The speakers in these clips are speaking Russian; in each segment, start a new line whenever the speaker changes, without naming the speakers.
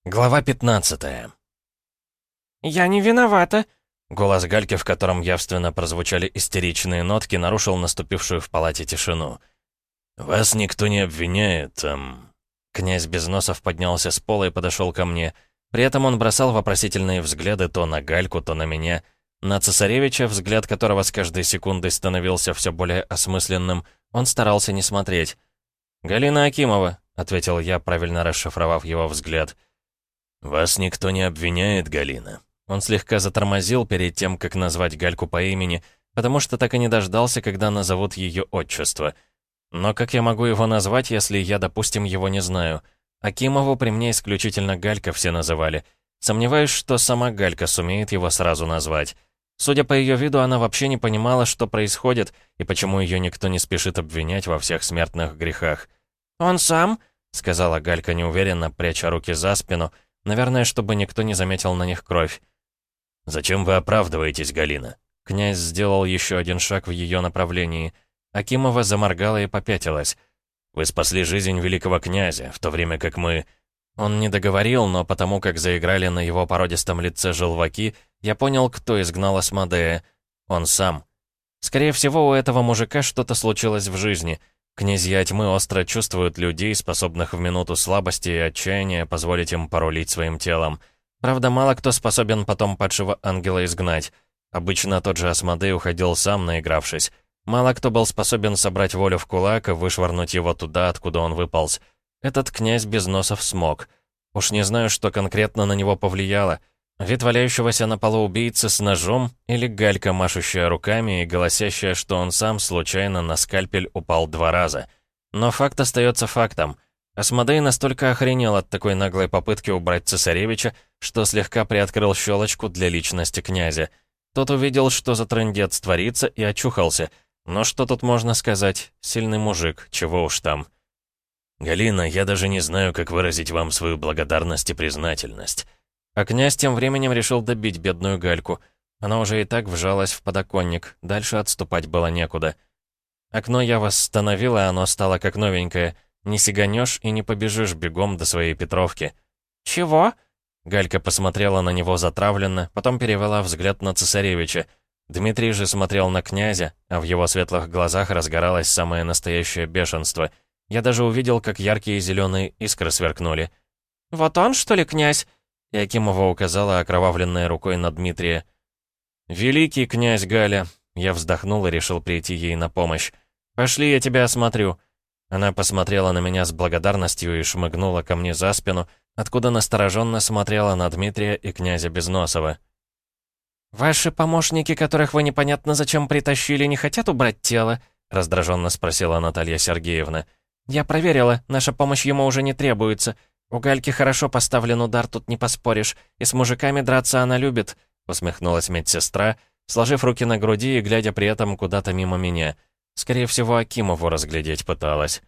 Глава 15.
«Я не виновата!»
Голос Гальки, в котором явственно прозвучали истеричные нотки, нарушил наступившую в палате тишину. «Вас никто не обвиняет, Князь Безносов поднялся с пола и подошел ко мне. При этом он бросал вопросительные взгляды то на Гальку, то на меня. На цесаревича, взгляд которого с каждой секундой становился все более осмысленным, он старался не смотреть. «Галина Акимова», — ответил я, правильно расшифровав его взгляд. «Вас никто не обвиняет, Галина». Он слегка затормозил перед тем, как назвать Гальку по имени, потому что так и не дождался, когда назовут ее отчество. Но как я могу его назвать, если я, допустим, его не знаю? Акимову при мне исключительно Галька все называли. Сомневаюсь, что сама Галька сумеет его сразу назвать. Судя по ее виду, она вообще не понимала, что происходит, и почему ее никто не спешит обвинять во всех смертных грехах.
«Он сам?»
— сказала Галька неуверенно, пряча руки за спину, наверное, чтобы никто не заметил на них кровь. «Зачем вы оправдываетесь, Галина?» Князь сделал еще один шаг в ее направлении. Акимова заморгала и попятилась. «Вы спасли жизнь великого князя, в то время как мы...» Он не договорил, но потому как заиграли на его породистом лице желваки, я понял, кто изгнал Асмодея. Он сам. Скорее всего, у этого мужика что-то случилось в жизни. Князья тьмы остро чувствуют людей, способных в минуту слабости и отчаяния позволить им порулить своим телом. Правда, мало кто способен потом падшего ангела изгнать. Обычно тот же Асмодей уходил сам, наигравшись. Мало кто был способен собрать волю в кулак и вышвырнуть его туда, откуда он выполз. Этот князь Безносов смог. Уж не знаю, что конкретно на него повлияло. Вид валяющегося на полу убийцы с ножом или Галька, машущая руками и голосящая, что он сам случайно на скальпель упал 2 раза. Но факт остается фактом. Асмодей настолько охренел от такой наглой попытки убрать цесаревича, что слегка приоткрыл щелочку для личности князя. Тот увидел, что за трындец творится, и очухался. Но что тут можно сказать? Сильный мужик, чего уж там. «Галина, я даже не знаю, как выразить вам свою благодарность и признательность». А князь тем временем решил добить бедную Гальку. Она уже и так вжалась в подоконник, дальше отступать было некуда. Окно я восстановил, и оно стало как новенькое. Не сиганешь и не побежишь бегом до своей Петровки.
«Чего?»
Галька посмотрела на него затравленно, потом перевела взгляд на цесаревича. Дмитрий же смотрел на князя, а в его светлых глазах разгоралось самое настоящее бешенство. Я даже увидел, как яркие зеленые искры сверкнули.
«Вот он, что ли, князь?»
И Акимова указала окровавленной рукой на Дмитрия. «Великий князь Галя!» Я вздохнул и решил прийти ей на помощь. «Пошли, я тебя осмотрю». Она посмотрела на меня с благодарностью и шмыгнула ко мне за спину, откуда настороженно смотрела на Дмитрия и князя Безносова.
«Ваши помощники, которых вы непонятно зачем притащили, не хотят убрать тело?» — раздраженно спросила Наталья Сергеевна. «Я проверила, наша помощь ему уже не требуется. У Гальки хорошо поставлен удар, тут не поспоришь, и с мужиками драться она любит», — усмехнулась медсестра, сложив руки на груди и глядя при этом куда-то мимо меня. Скорее всего, Акимову разглядеть пыталась.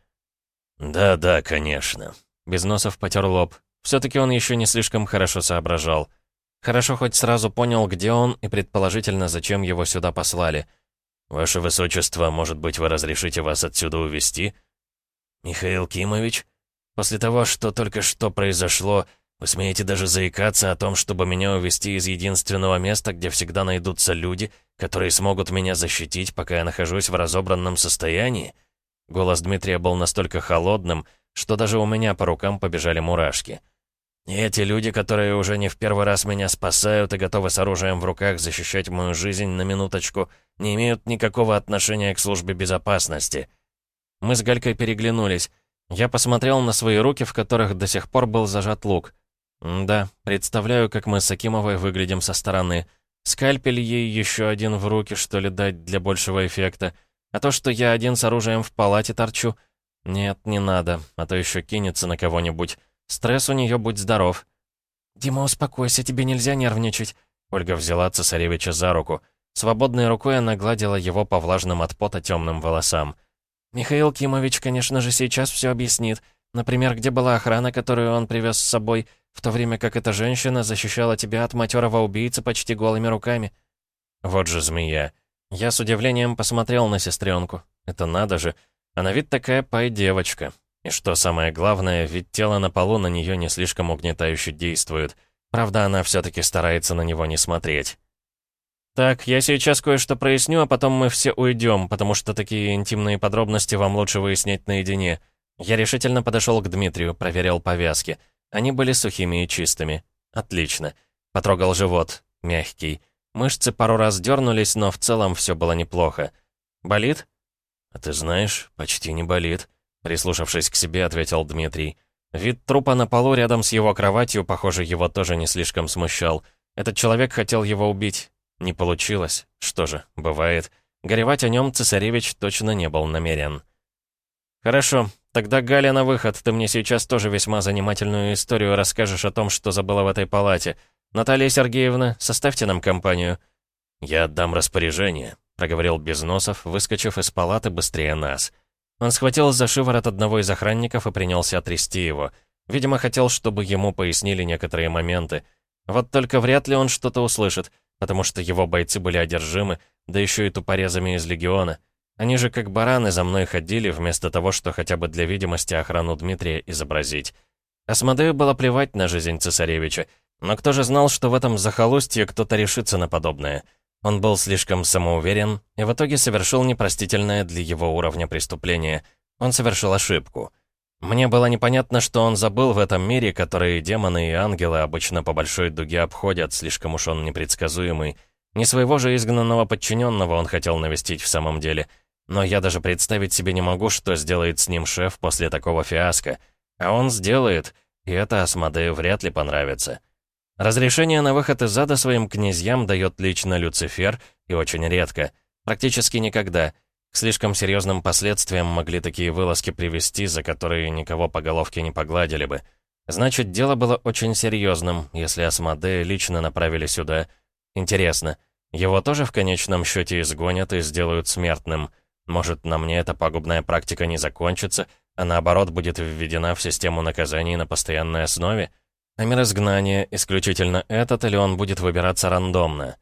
«Да, конечно». Безносов потер лоб. Все-таки он еще не слишком хорошо соображал. Хорошо хоть сразу понял, где он, и предположительно, зачем его сюда послали. «Ваше Высочество, может быть, вы разрешите вас отсюда увезти?» «Михаил Кимович, после того, что только что произошло, вы смеете даже заикаться о том, чтобы меня увезти из единственного места, где всегда найдутся люди, которые смогут меня защитить, пока я нахожусь в разобранном состоянии?» Голос Дмитрия был настолько холодным, что даже у меня по рукам побежали мурашки. «И эти люди, которые уже не в первый раз меня спасают и готовы с оружием в руках защищать мою жизнь на минуточку, не имеют никакого отношения к службе безопасности». Мы с Галькой переглянулись. Я посмотрел на свои руки, в которых до сих пор был зажат лук. Да, представляю, как мы с Акимовой выглядим со стороны. Скальпель ей еще один в руки, что ли, дать для большего эффекта. А то, что я один с оружием в палате торчу... Нет, не надо, а то еще кинется на кого-нибудь. Стресс у нее, будь здоров. «Дима, успокойся, тебе нельзя нервничать». Ольга взяла цесаревича за руку. Свободной рукой она гладила его по влажным от пота темным волосам. «Михаил Кимович, конечно же, сейчас все объяснит. Например, где была охрана, которую он привез с собой, в то время как эта женщина защищала тебя от матерого убийцы почти голыми руками». Вот же змея. Я с удивлением посмотрел на сестренку. Это надо же. А на вид такая пай-девочка.
И что самое главное, ведь тело на полу на нее не слишком угнетающе действует. Правда, она все-таки старается на него не смотреть. «Так, я сейчас кое-что проясню, а потом мы все уйдем, потому что такие интимные подробности вам лучше выяснять наедине». Я решительно подошел к Дмитрию, проверил повязки. Они были сухими и чистыми. Отлично. Потрогал живот. Мягкий. Мышцы пару раз дернулись, но в целом все было неплохо. «Болит?» «А ты знаешь, почти не болит», — прислушавшись к себе, ответил Дмитрий. Вид трупа на полу рядом с его кроватью, похоже, его тоже не слишком смущал. Этот человек хотел его убить. Не получилось. Что же, бывает. Горевать о нем цесаревич точно не был намерен. «Хорошо, тогда, Галя, на выход. Ты мне сейчас тоже весьма занимательную историю расскажешь о том, что забыла в этой палате. Наталья Сергеевна, составьте нам компанию». «Я отдам распоряжение», — проговорил Безносов, выскочив из палаты быстрее нас. Он схватил за шиворот одного из охранников и принялся трясти его. Видимо, хотел, чтобы ему пояснили некоторые моменты. Вот только вряд ли он что-то услышит, потому что его бойцы были одержимы, да еще и тупорезами из легиона. Они же как бараны за мной ходили, вместо того, что хотя бы для видимости охрану Дмитрия изобразить. Асмодею было плевать на жизнь цесаревича, но кто же знал, что в этом захолустье кто-то решится на подобное? Он был слишком самоуверен и в итоге совершил непростительное для его уровня преступление. Он совершил ошибку. Мне было непонятно, что он забыл в этом мире, который демоны и ангелы обычно по большой дуге обходят, слишком уж он непредсказуемый. Не своего же изгнанного подчиненного он хотел навестить в самом деле. Но я даже представить себе не могу, что сделает с ним шеф после такого фиаско. А он сделает, и это Асмодею вряд ли понравится. Разрешение на выход из ада своим князьям дает лично Люцифер, и очень редко. Практически никогда. К слишком серьезным последствиям могли такие вылазки привести, за которые никого по головке не погладили бы. Значит, дело было очень серьезным, если Асмодея лично направили сюда. Интересно, его тоже в конечном счете изгонят и сделают смертным? Может, на мне эта пагубная практика не закончится, а наоборот будет введена в систему наказаний на постоянной основе? А мир изгнания исключительно этот, или он будет выбираться рандомно?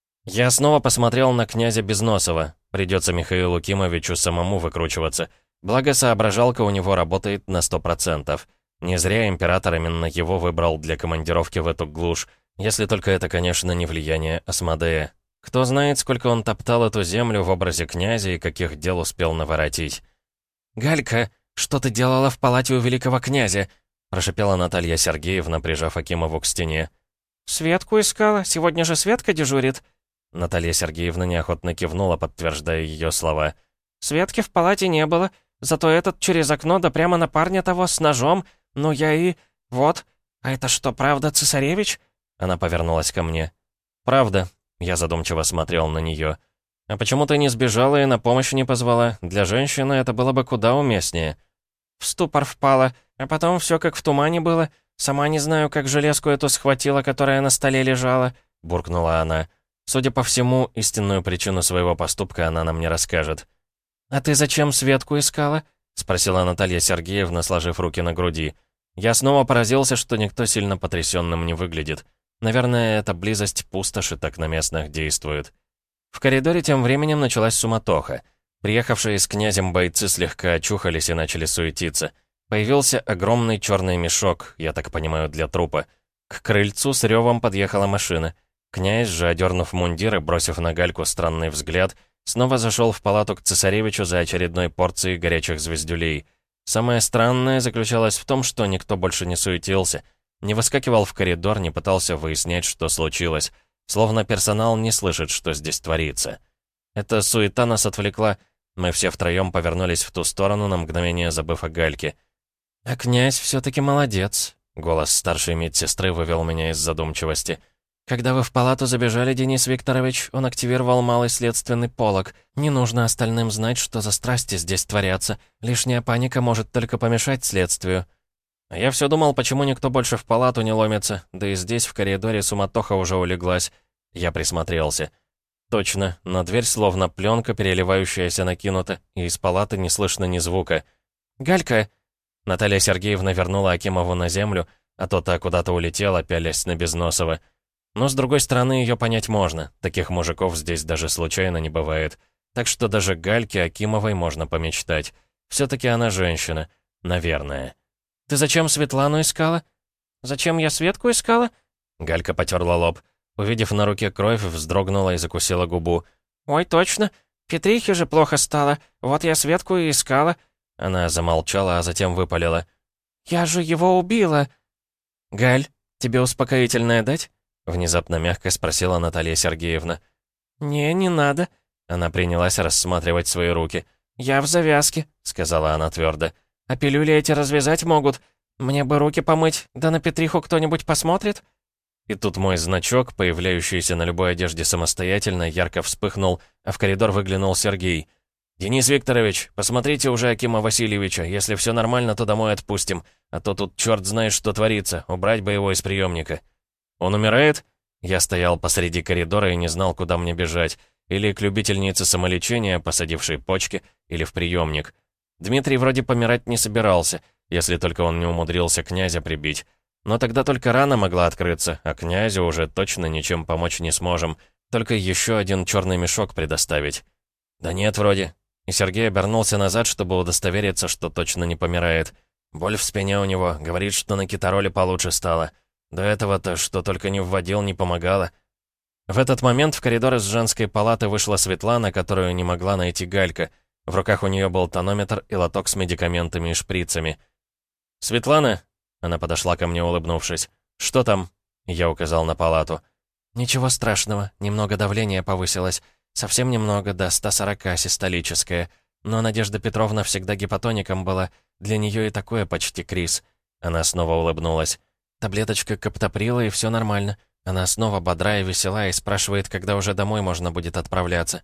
Я снова посмотрел на князя Безносова. Придется Михаилу Кимовичу самому выкручиваться. Благо, соображалка у него работает на 100%. Не зря император именно его выбрал для командировки в эту глушь, если только это, конечно, не влияние Асмодея. Кто знает, сколько он топтал эту землю в образе князя и каких дел успел наворотить. «Галька, что ты делала в палате у великого князя?» прошипела Наталья Сергеевна, прижав Акимову к стене. «Светку искала. Сегодня же Светка дежурит». Наталья Сергеевна неохотно кивнула, подтверждая ее слова. «Светки в палате не было, зато этот через окно да прямо на парня того с ножом. Ну я и... вот. А это что, правда, цесаревич?» Она повернулась ко мне. «Правда». Я задумчиво смотрел на нее. «А почему ты не сбежала и на помощь не позвала? Для женщины это было бы куда уместнее». В ступор впала, а потом все как в тумане было. Сама не знаю, как железку эту схватила, которая на столе лежала», — буркнула она. Судя по всему, истинную причину своего поступка она нам не расскажет. «А ты зачем Светку искала?» — спросила Наталья Сергеевна, сложив руки на груди. Я снова поразился, что никто сильно потрясенным не выглядит. Наверное, эта близость пустоши так на местных действует. В коридоре тем временем началась суматоха. Приехавшие с князем бойцы слегка очухались и начали суетиться. Появился огромный черный мешок, я так понимаю, для трупа. К крыльцу с ревом подъехала машина. Князь же, одернув мундир и бросив на Гальку странный взгляд, снова зашел в палату к цесаревичу за очередной порцией горячих звездюлей. Самое странное заключалось в том, что никто больше не суетился. Не выскакивал в коридор, не пытался выяснять, что случилось. Словно персонал не слышит, что здесь творится. Эта суета нас отвлекла. Мы все втроем повернулись в ту сторону, на мгновение забыв о Гальке. «А князь все-таки молодец», — голос старшей медсестры вывел меня из задумчивости. «Когда вы в палату забежали, Денис Викторович, он активировал малый следственный полог. Не нужно остальным знать, что за страсти здесь творятся. Лишняя паника может только помешать следствию». А я все думал, почему никто больше в палату не ломится, да и здесь, в коридоре, суматоха уже улеглась. Я присмотрелся. Точно, на дверь словно пленка, переливающаяся, накинута, и из палаты не слышно ни звука. «Галька!» Наталья Сергеевна вернула Акимову на землю, а то-то куда-то улетела, пялясь на Безносова. Но, с другой стороны, ее понять можно. Таких мужиков здесь даже случайно не бывает. Так что даже Гальке Акимовой можно помечтать. Все-таки она женщина. Наверное.
«Ты зачем Светлану искала?» «Зачем я Светку искала?»
Галька потерла лоб. Увидев на руке кровь, вздрогнула и закусила губу.
«Ой, точно. Петрихе же плохо стало. Вот я Светку и искала».
Она замолчала, а затем выпалила.
«Я же его убила!»
«Галь, тебе успокоительное дать?» Внезапно мягко спросила Наталья Сергеевна.
Не надо».
Она принялась рассматривать свои руки.
«Я в завязке», — сказала она твердо. «А пилюли эти развязать могут? Мне бы руки помыть, да на Петриху кто-нибудь посмотрит?»
И тут мой значок, появляющийся на любой одежде самостоятельно, ярко вспыхнул, а в коридор выглянул Сергей. «Денис Викторович, посмотрите уже Акима Васильевича. Если все нормально, то домой отпустим. А то тут черт знает, что творится. Убрать бы его из приемника». «Он умирает?» Я стоял посреди коридора и не знал, куда мне бежать. Или к любительнице самолечения, посадившей почки, или в приемник. Дмитрий вроде помирать не собирался, если только он не умудрился князя прибить. Но тогда только рана могла открыться, а князю уже точно ничем помочь не сможем. Только еще один черный мешок предоставить. «Да нет, вроде». И Сергей обернулся назад, чтобы удостовериться, что точно не помирает. Боль в спине у него, говорит, что на китароле получше стало. До этого-то, что только не вводил, не помогало. В этот момент в коридор из женской палаты вышла Светлана, которую не могла найти Галька. В руках у нее был тонометр и лоток с медикаментами и шприцами. «Светлана?» Она подошла ко мне, улыбнувшись. «Что там?» Я указал на палату.
«Ничего страшного, немного давления повысилось. Совсем немного, до 140 систолическое. Но Надежда Петровна всегда гипотоником была. Для нее и такое почти криз».
Она снова улыбнулась.
«Таблеточка каптоприла, и все нормально. Она снова бодра и весела и спрашивает, когда уже домой можно будет отправляться».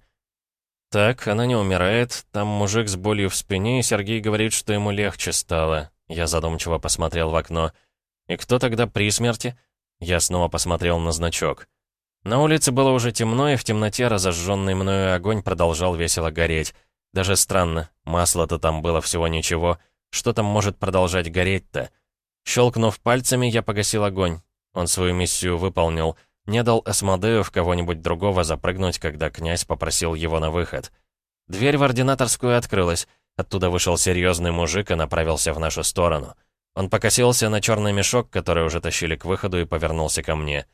«Так, она не умирает. Там мужик с болью в спине, и Сергей говорит, что ему легче стало». Я задумчиво посмотрел в окно. «И кто тогда при смерти?» Я снова посмотрел на значок. На улице было уже темно, и в темноте разожженный мною огонь продолжал весело гореть. Даже странно, масла-то там было всего ничего. Что там может продолжать гореть-то? Щелкнув пальцами, я погасил огонь. Он свою миссию выполнил. Не дал Асмодею в кого-нибудь другого запрыгнуть, когда князь попросил его на выход. Дверь в ординаторскую открылась. Оттуда вышел серьезный мужик и направился в нашу сторону. Он покосился на черный мешок, который уже тащили к выходу, и повернулся ко мне.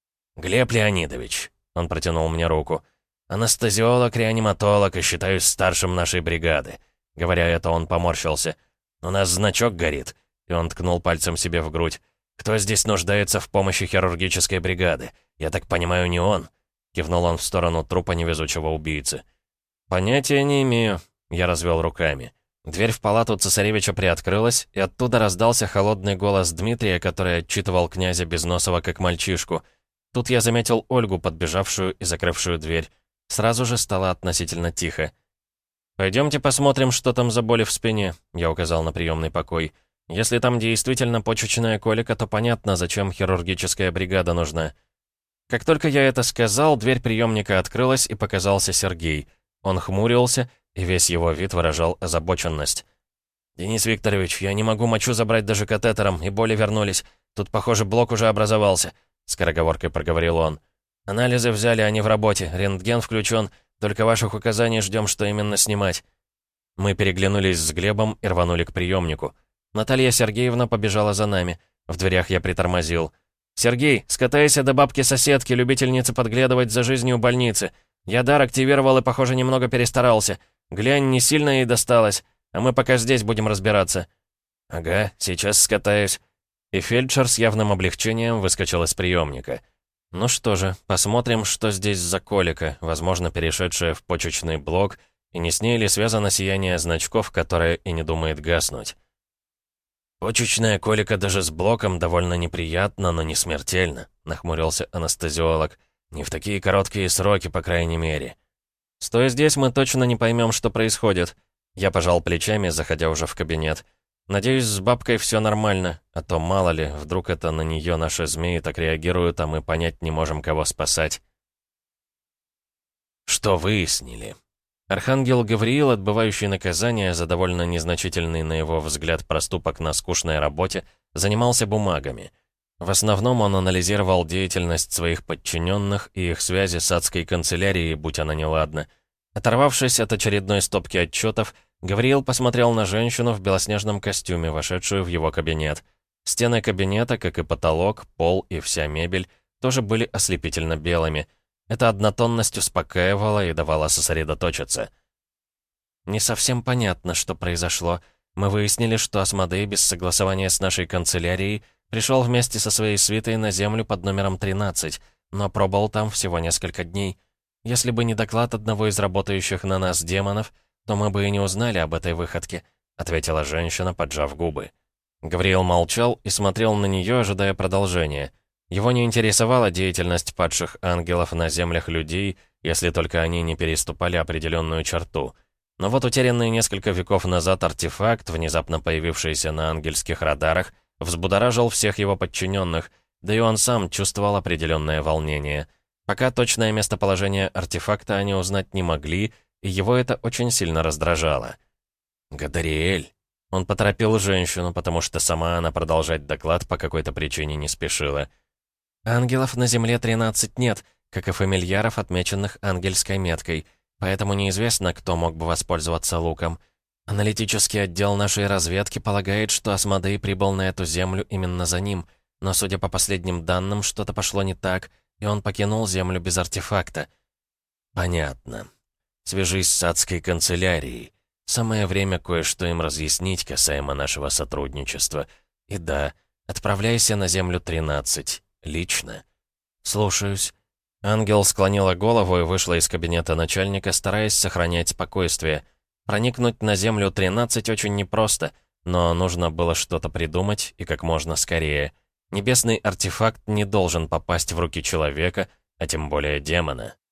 «Глеб Леонидович», — он протянул мне руку, — «анестезиолог, реаниматолог и считаюсь старшим нашей бригады». Говоря это, он поморщился. «У нас значок горит», — и он ткнул пальцем себе в грудь. «Кто здесь нуждается в помощи хирургической бригады? Я так понимаю, не он?» Кивнул он в сторону трупа невезучего убийцы. «Понятия не имею», — я развел руками. Дверь в палату цесаревича приоткрылась, и оттуда раздался холодный голос Дмитрия, который отчитывал князя Безносова как мальчишку. Тут я заметил Ольгу, подбежавшую и закрывшую дверь. Сразу же стало относительно тихо. «Пойдемте посмотрим, что там за боли в спине», — я указал на приемный покой. «Если там действительно почечная колика, то понятно, зачем хирургическая бригада нужна». Как только я это сказал, дверь приемника открылась, и показался Сергей. Он хмурился, и весь его вид выражал озабоченность. «Денис Викторович, я не могу мочу забрать даже катетером, и боли вернулись. Тут, похоже, блок уже образовался», — скороговоркой проговорил он. «Анализы взяли, они в работе, рентген включен, только ваших указаний ждем, что именно снимать». Мы переглянулись с Глебом и рванули к приемнику. Наталья Сергеевна побежала за нами. В дверях я притормозил. «Сергей, скатайся до бабки-соседки, любительницы подглядывать за жизнью больницы. Я дар активировал и, похоже, немного перестарался. Глянь, не сильно ей досталось, а мы пока здесь будем разбираться». «Ага, сейчас скатаюсь». И фельдшер с явным облегчением выскочил из приемника. «Ну что же, посмотрим, что здесь за колика, возможно, перешедшая в почечный блок, и не с ней ли связано сияние значков, которое и не думает гаснуть». «Почечная колика даже с блоком довольно неприятно, но не смертельно», — нахмурился анестезиолог. «Не в такие короткие сроки, по крайней мере». «Стоя здесь, мы точно не поймем, что происходит». Я пожал плечами, заходя уже в кабинет. «Надеюсь, с бабкой все нормально, а то, мало ли, вдруг это на нее наши змеи так реагируют, а мы понять не можем, кого спасать». Что выяснили? Архангел Гавриил, отбывающий наказание за довольно незначительный, на его взгляд, проступок на скучной работе, занимался бумагами. В основном он анализировал деятельность своих подчиненных и их связи с адской канцелярией, будь она неладна. Оторвавшись от очередной стопки отчетов, Гавриил посмотрел на женщину в белоснежном костюме, вошедшую в его кабинет. Стены кабинета, как и потолок, пол и вся мебель, тоже были ослепительно белыми. Эта однотонность успокаивала и давала сосредоточиться. «Не совсем понятно, что произошло. Мы выяснили, что Асмодей без согласования с нашей канцелярией пришел вместе со своей свитой на Землю под номером 13, но пробыл там всего несколько дней. Если бы не доклад одного из работающих на нас демонов, то мы бы и не узнали об этой выходке», — ответила женщина, поджав губы. Гавриил молчал и смотрел на нее, ожидая продолжения. Его не интересовала деятельность падших ангелов на землях людей, если только они не переступали определенную черту. Но вот утерянный несколько веков назад артефакт, внезапно появившийся на ангельских радарах, взбудоражил всех его подчиненных, да и он сам чувствовал определенное волнение. Пока точное местоположение артефакта они узнать не могли, и его это очень сильно раздражало. «Гадариэль!» Он поторопил женщину, потому что сама она продолжать доклад по какой-то причине не спешила. «Ангелов на Земле 13 нет, как и фамильяров, отмеченных ангельской меткой, поэтому неизвестно, кто мог бы воспользоваться луком. Аналитический отдел нашей разведки полагает, что Асмодей прибыл на эту Землю именно за ним, но, судя по последним данным, что-то пошло не так, и он покинул Землю без артефакта». «Понятно. Свяжись с адской канцелярией. Самое время кое-что им разъяснить касаемо нашего сотрудничества. И да, отправляйся на Землю 13. Лично». «Слушаюсь». Ангел склонила голову и вышла из кабинета начальника, стараясь сохранять спокойствие. Проникнуть на Землю 13 очень непросто, но нужно было что-то придумать и как можно скорее. Небесный артефакт не должен попасть в руки человека, а тем более демона.